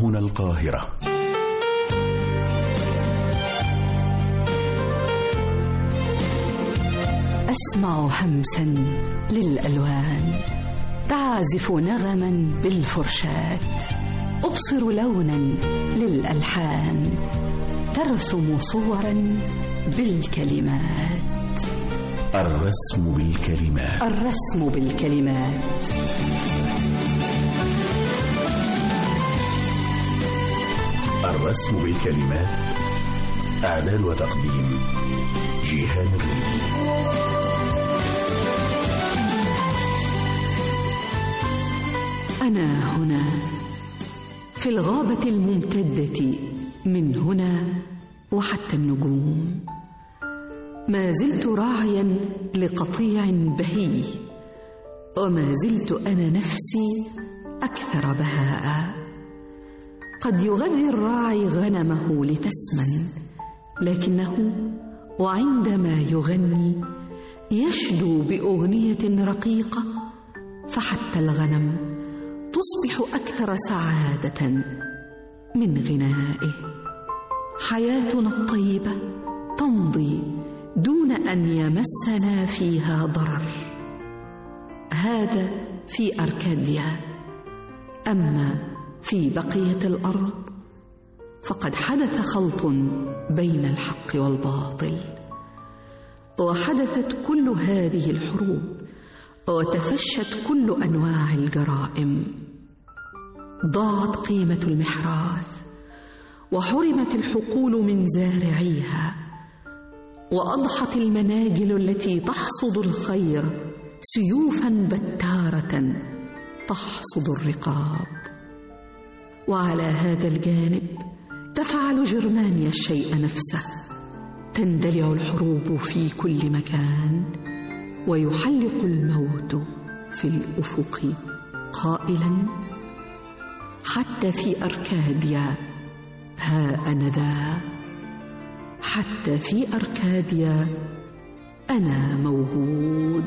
هنا القاهرة. أسمع همسا للألوان تعزف نغما بالفرشاة، أبصر لونا للألحان ترسم صورا بالكلمات. الرسم بالكلمات. الرسم بالكلمات. الرسم بالكلمات. إعداد وتقديم جيهان الريدي. أنا هنا في الغابة الممتدة من هنا وحتى النجوم، ما زلت راعيا لقطيع بهي، وما زلت أنا نفسي أكثر بهاء. قد يغذي الراعي غنمه لتسمن، لكنه وعندما يغني يشدو بأغنية رقيقة، فحتى الغنم تصبح أكثر سعادة من غنائه. حياتنا الطيبة تمضي دون أن يمسنا فيها ضرر. هذا في أركاديا، أما في بقية الأرض فقد حدث خلط بين الحق والباطل، وحدثت كل هذه الحروب، وتفشت كل أنواع الجرائم. ضاعت قيمة المحراث، وحرمت الحقول من زارعيها، وأضحت المناجل التي تحصد الخير سيوفا بتارة تحصد الرقاب. وعلى هذا الجانب تفعل جرمانيا الشيء نفسه، تندلع الحروب في كل مكان، ويحلق الموت في الأفق قائلا: حتى في أركاديا ها أنا ذا، حتى في أركاديا أنا موجود.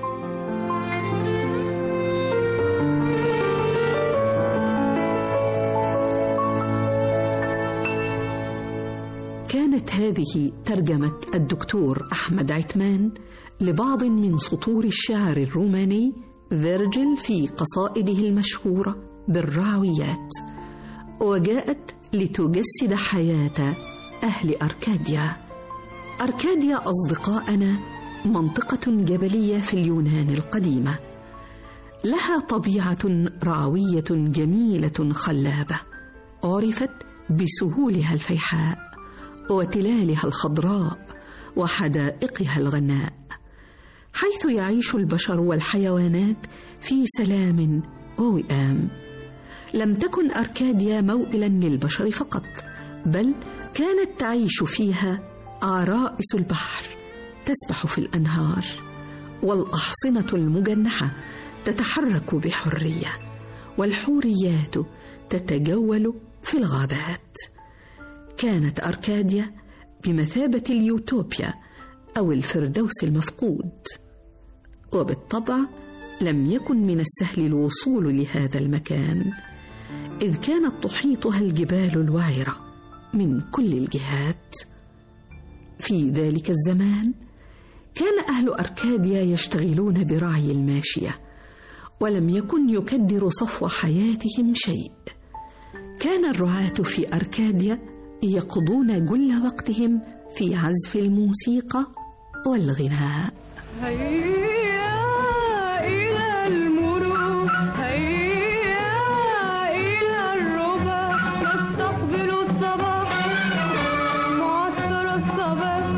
كانت هذه ترجمة الدكتور أحمد عثمان لبعض من سطور الشعر الروماني فيرجل في قصائده المشهورة بالراويات، وجاءت لتجسد حياة أهل أركاديا. أركاديا أصدقاءنا منطقة جبلية في اليونان القديمة، لها طبيعة رعوية جميلة خلابة، عرفت بسهولها الفيحاء وتلالها الخضراء وحدائقها الغناء، حيث يعيش البشر والحيوانات في سلام ووئام. لم تكن أركاديا موئلا للبشر فقط، بل كانت تعيش فيها عرائس البحر تسبح في الأنهار، والأحصنة المجنحة تتحرك بحرية، والحوريات تتجول في الغابات. كانت أركاديا بمثابة اليوتوبيا أو الفردوس المفقود، وبالطبع لم يكن من السهل الوصول لهذا المكان، إذ كانت تحيطها الجبال الوعرة من كل الجهات. في ذلك الزمان كان أهل أركاديا يشتغلون برعي الماشية، ولم يكن يكدر صفو حياتهم شيء. كان الرعاة في أركاديا يقضون جل وقتهم في عزف الموسيقى والغناء. هيا إلى المروج، هيا إلى الربا، نستقبل الصباح معطر الصباح.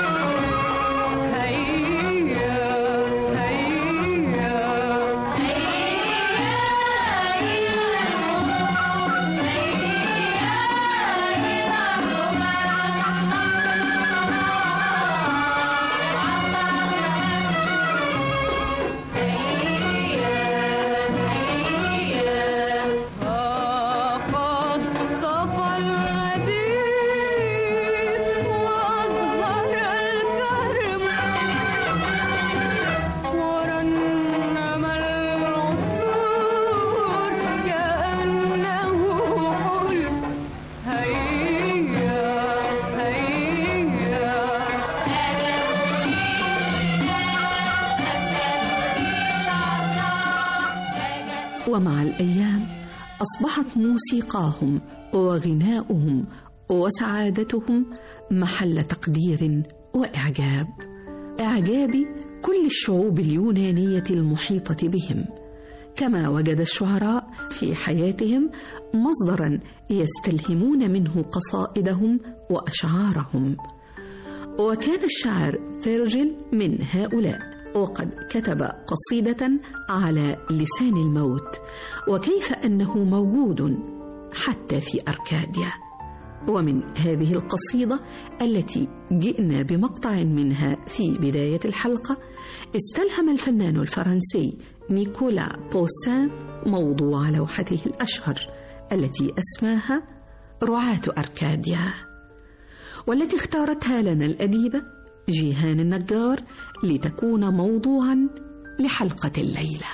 هيا هيا هيا الأيام أصبحت موسيقاهم وغناؤهم وسعادتهم محل تقدير وإعجاب، إعجاب كل الشعوب اليونانية المحيطة بهم، كما وجد الشعراء في حياتهم مصدرا يستلهمون منه قصائدهم وأشعارهم. وكان الشاعر فيرجل من هؤلاء، وقد كتب قصيدة على لسان الموت، وكيف أنه موجود حتى في أركاديا. ومن هذه القصيدة التي جئنا بمقطع منها في بداية الحلقة، استلهم الفنان الفرنسي نيكولا بوسان موضوع لوحته الأشهر التي أسماها رعاة أركاديا، والتي اختارتها لنا الأديبة جيهان النجار لتكون موضوعا لحلقة الليلة.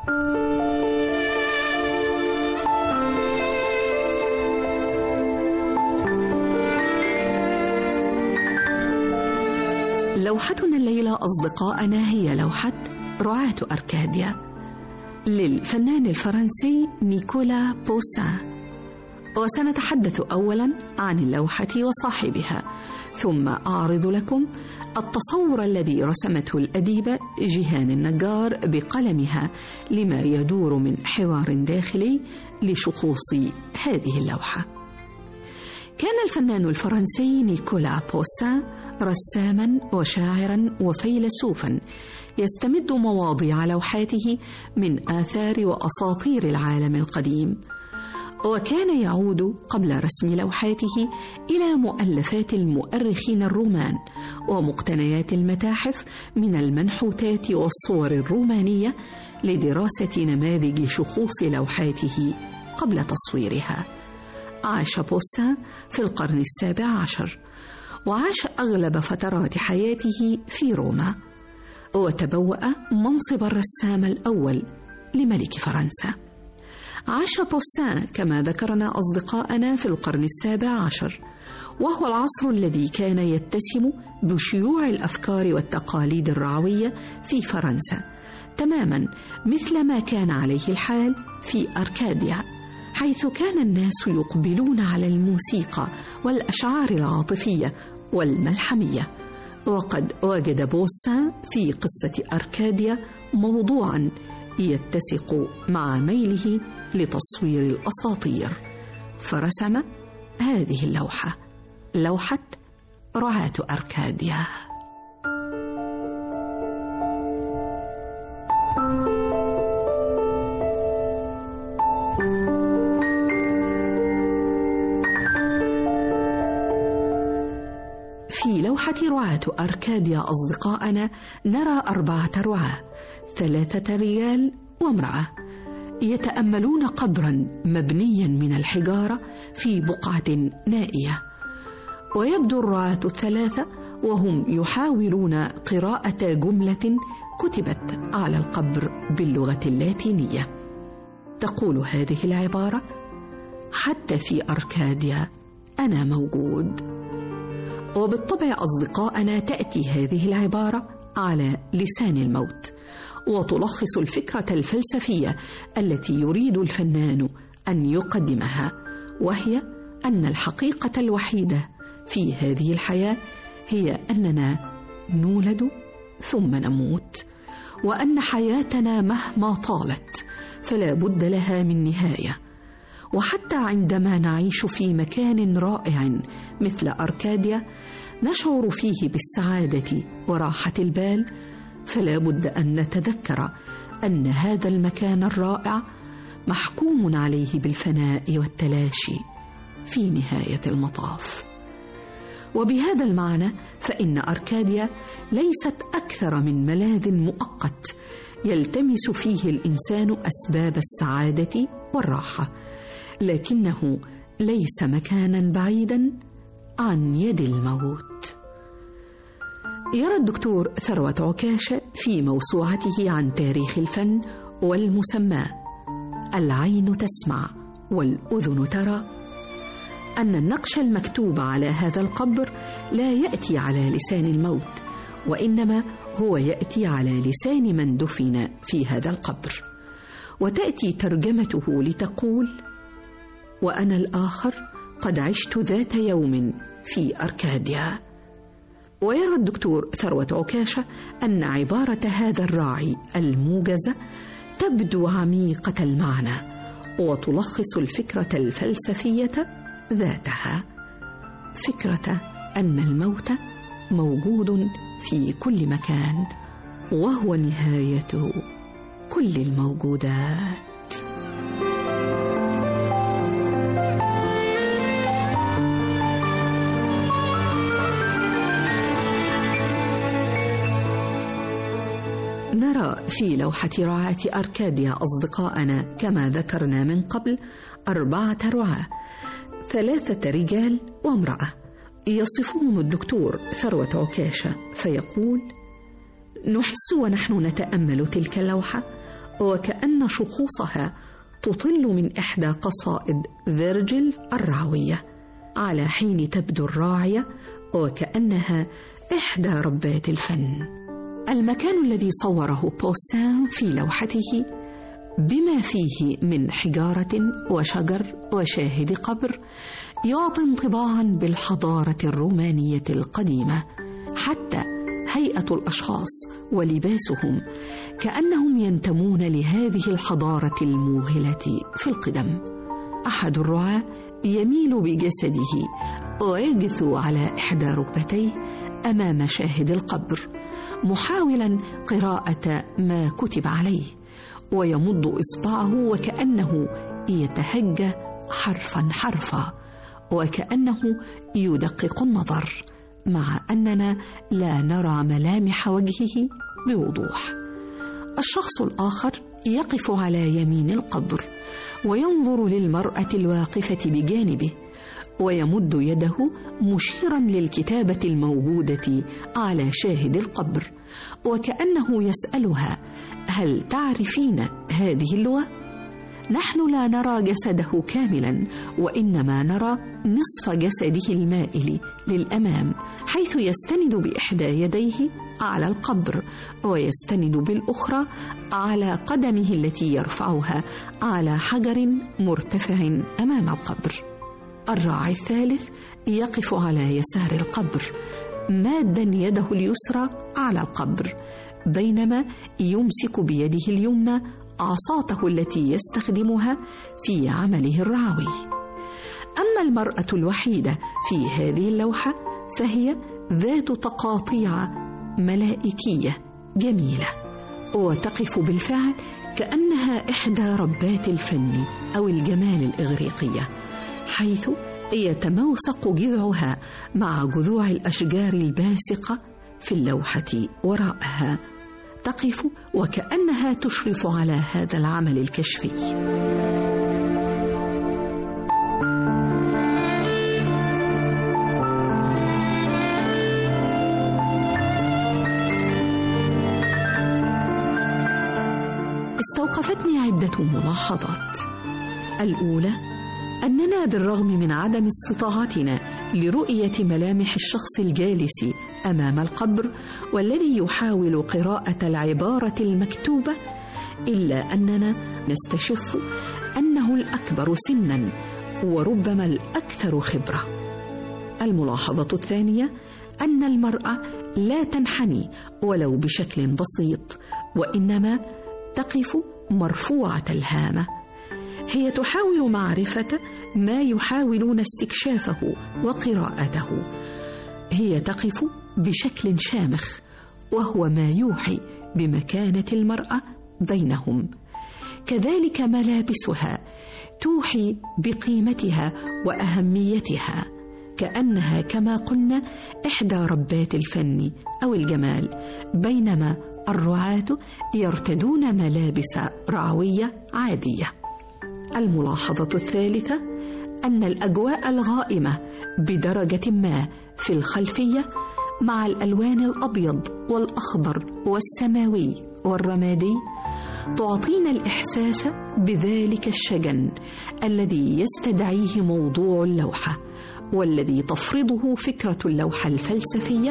لوحتنا الليلة أصدقائنا هي لوحة رعاة أركاديا للفنان الفرنسي نيكولا بوسان، وسنتحدث أولا عن اللوحة وصاحبها، ثم أعرض لكم التصور الذي رسمته الأديبة جيهان النجار بقلمها لما يدور من حوار داخلي لشخوص هذه اللوحة. كان الفنان الفرنسي نيكولا بوسان رساما وشاعرا وفيلسوفا يستمد مواضيع لوحاته من آثار وأساطير العالم القديم، وكان يعود قبل رسم لوحاته إلى مؤلفات المؤرخين الرومان ومقتنيات المتاحف من المنحوتات والصور الرومانية لدراسة نماذج شخوص لوحاته قبل تصويرها. عاش بوسان في القرن السابع عشر، وعاش أغلب فترات حياته في روما، وتبوأ منصب الرسام الأول لملك فرنسا. عاش بوسان كما ذكرنا أصدقائنا في القرن السابع عشر، وهو العصر الذي كان يتسم بشيوع الأفكار والتقاليد الرعوية في فرنسا، تماما مثل ما كان عليه الحال في أركاديا، حيث كان الناس يقبلون على الموسيقى والأشعار العاطفية والملحمية. وقد وجد بوسان في قصة أركاديا موضوعا يتسق مع ميله لتصوير الأساطير، فرسم هذه اللوحة، لوحة رعاة أركاديا. في لوحة رعاة أركاديا أصدقائنا نرى 4 رعاة، 3 رجال وامرأة، يتأملون قبرا مبنيا من الحجارة في بقعة نائية، ويبدو الرعاة 3 وهم يحاولون قراءة جملة كتبت على القبر باللغة اللاتينية. تقول هذه العبارة: حتى في أركاديا أنا موجود. وبالطبع أصدقائنا تأتي هذه العبارة على لسان الموت، وتلخص الفكرة الفلسفية التي يريد الفنان أن يقدمها، وهي أن الحقيقة الوحيدة في هذه الحياة هي أننا نولد ثم نموت، وأن حياتنا مهما طالت فلا بد لها من نهاية. وحتى عندما نعيش في مكان رائع مثل أركاديا نشعر فيه بالسعادة وراحة البال، فلا بد أن نتذكر أن هذا المكان الرائع محكوم عليه بالفناء والتلاشي في نهاية المطاف. وبهذا المعنى فإن أركاديا ليست أكثر من ملاذ مؤقت يلتمس فيه الإنسان أسباب السعادة والراحة، لكنه ليس مكانا بعيدا عن يد الموت. يرى الدكتور ثروت عكاشة في موسوعته عن تاريخ الفن والمسمى العين تسمع والأذن ترى أن النقش المكتوب على هذا القبر لا يأتي على لسان الموت، وإنما هو يأتي على لسان من دفن في هذا القبر. وتأتي ترجمته لتقول: وأنا الآخر قد عشت ذات يوم في أركاديا. ويرى الدكتور ثروة عكاشة أن عبارة هذا الراعي الموجزة تبدو عميقة المعنى وتلخص الفكرة الفلسفية ذاتها، فكرة أن الموت موجود في كل مكان وهو نهاية كل الموجودات. نرى في لوحة رعاة أركاديا أصدقائنا كما ذكرنا من قبل 4 رعاة، 3 رجال وامرأة، يصفهم الدكتور ثروة عكاشة فيقول: نحس ونحن نتأمل تلك اللوحة وكأن شخوصها تطل من إحدى قصائد فيرجيل الرعوية، على حين تبدو الراعية وكأنها إحدى ربات الفن. المكان الذي صوره بوسان في لوحته بما فيه من حجارة وشجر وشاهد قبر يعطي انطباعا بالحضارة الرومانية القديمة، حتى هيئة الأشخاص ولباسهم كأنهم ينتمون لهذه الحضارة الموهلة في القدم. أحد الرعاة يميل بجسده ويجثو على إحدى ركبتيه أمام شاهد القبر محاولا قراءة ما كتب عليه، ويمد إصبعه وكأنه يتهجى حرفا حرفا وكأنه يدقق النظر، مع أننا لا نرى ملامح وجهه بوضوح. الشخص الآخر يقف على يمين القبر وينظر للمرأة الواقفة بجانبه ويمد يده مشيرا للكتابة الموجودة على شاهد القبر وكأنه يسألها: هل تعرفين هذه اللغة؟ نحن لا نرى جسده كاملا، وإنما نرى نصف جسده المائل للأمام، حيث يستند بإحدى يديه على القبر ويستند بالأخرى على قدمه التي يرفعها على حجر مرتفع أمام القبر. الراعي الثالث يقف على يسار القبر مادا يده اليسرى على القبر، بينما يمسك بيده اليمنى عصاته التي يستخدمها في عمله الرعوي. أما المرأة الوحيدة في هذه اللوحة فهي ذات تقاطيع ملائكية جميلة، وتقف بالفعل كأنها إحدى ربات الفن أو الجمال الإغريقية، حيث يتموسق جذعها مع جذوع الأشجار الباسقة في اللوحة وراءها، تقف وكأنها تشرف على هذا العمل الكشفي. استوقفتني عدة ملاحظات. الأولى أننا بالرغم من عدم استطاعتنا لرؤية ملامح الشخص الجالس أمام القبر والذي يحاول قراءة العبارة المكتوبة، إلا أننا نستشف أنه الأكبر سنا وربما الأكثر خبرة. الملاحظة الثانية أن المرأة لا تنحني ولو بشكل بسيط، وإنما تقف مرفوعة الهامة، هي تحاول معرفة ما يحاولون استكشافه وقراءته. هي تقف بشكل شامخ، وهو ما يوحي بمكانة المرأة بينهم. كذلك ملابسها توحي بقيمتها وأهميتها، كأنها كما قلنا إحدى ربات الفن أو الجمال، بينما الرعاة يرتدون ملابس رعوية عادية. الملاحظة الثالثة أن الأجواء الغائمة بدرجة ما في الخلفية مع الألوان الأبيض والأخضر والسماوي والرمادي تعطينا الإحساس بذلك الشجن الذي يستدعيه موضوع اللوحة، والذي تفرضه فكرة اللوحة الفلسفية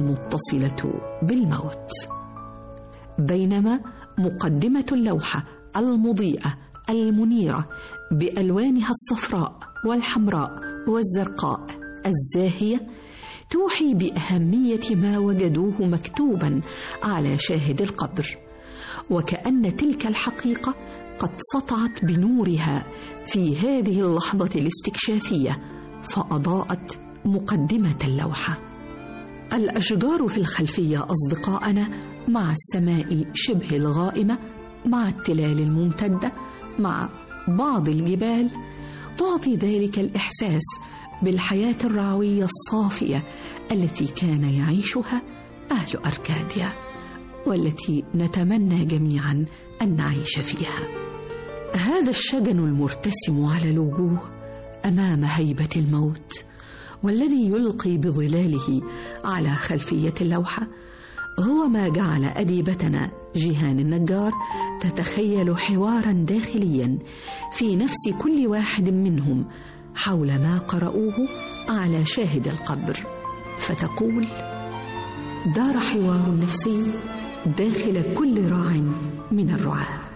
المتصلة بالموت. بينما مقدمة اللوحة المضيئة المنيرة بألوانها الصفراء والحمراء والزرقاء الزاهية توحي بأهمية ما وجدوه مكتوبا على شاهد القبر، وكأن تلك الحقيقة قد سطعت بنورها في هذه اللحظة الاستكشافية فأضاءت مقدمة اللوحة. الأشجار في الخلفية أصدقائنا مع السماء شبه الغائمة، مع التلال الممتدة، مع بعض الجبال، تعطي ذلك الإحساس بالحياة الرعوية الصافية التي كان يعيشها أهل أركاديا، والتي نتمنى جميعا أن نعيش فيها. هذا الشجن المرتسم على الوجوه أمام هيبة الموت، والذي يلقي بظلاله على خلفية اللوحة، هو ما جعل أديبتنا جيهان النجار تتخيل حوارا داخليا في نفس كل واحد منهم حول ما قرأوه على شاهد القبر، فتقول: دار حوار نفسي داخل كل راع من الرعاة.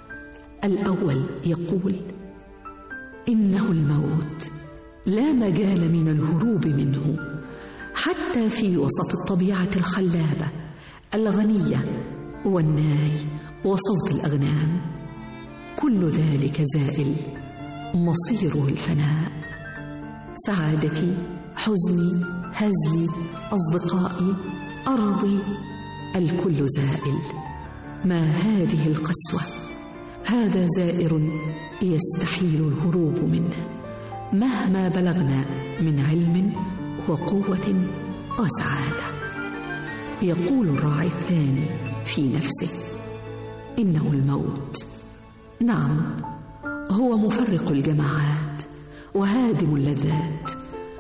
الأول يقول: إنه الموت، لا مجال من الهروب منه، حتى في وسط الطبيعة الخلابة الغنية والناي وصوت الأغنام، كل ذلك زائل، مصيره الفناء. سعادتي، حزني، هزلي، أصدقائي، أرضي، الكل زائل. ما هذه القسوة؟ هذا زائر يستحيل الهروب منه مهما بلغنا من علم وقوة وسعادة. يقول الراعي الثاني في نفسه: إنه الموت، نعم، هو مفرق الجماعات وهادم اللذات،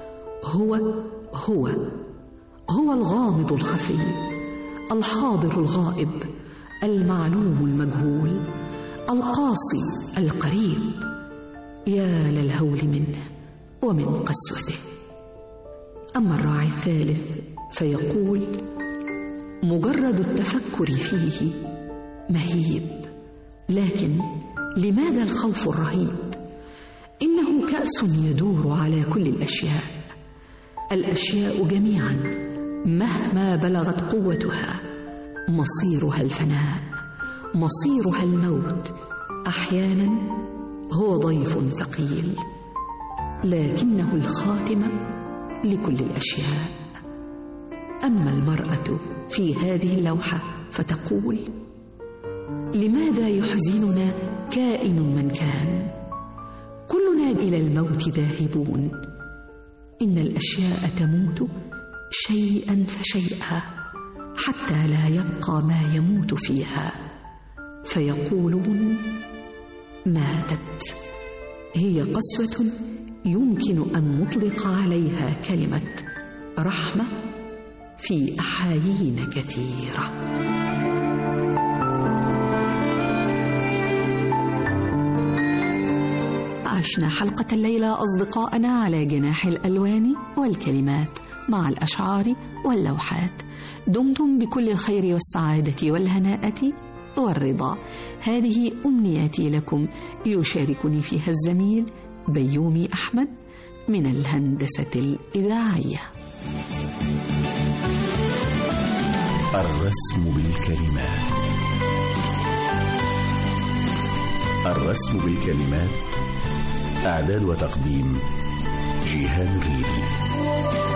هو الغامض الخفي، الحاضر الغائب، المعلوم المجهول، القاسي القريب. يا للهول منه ومن قسوته. أما الراعي الثالث فيقول: مجرد التفكر فيه مهيب، لكن لماذا الخوف الرهيب؟ إنه كأس يدور على كل الأشياء، الأشياء جميعا مهما بلغت قوتها مصيرها الفناء، مصيرها الموت. أحيانا هو ضيف ثقيل، لكنه الخاتمة لكل الأشياء. أما المرأة في هذه اللوحة فتقول: لماذا يحزننا كائن من كان؟ كلنا إلى الموت ذاهبون، إن الأشياء تموت شيئا فشيئا حتى لا يبقى ما يموت فيها، فيقولون: ماتت. هي قسوة يمكن أن نطلق عليها كلمة رحمة في أحايين كثيرة. عشنا حلقة الليلة أصدقائنا على جناح الألوان والكلمات مع الأشعار واللوحات. دمتم بكل الخير والسعادة والهناءة والرضا. هذه أمنياتي لكم، يشاركني فيها الزميل بيومي أحمد من الهندسة الإذاعية. الرسم بالكلمات. الرسم بالكلمات، إعداد وتقديم جيهان الريدي.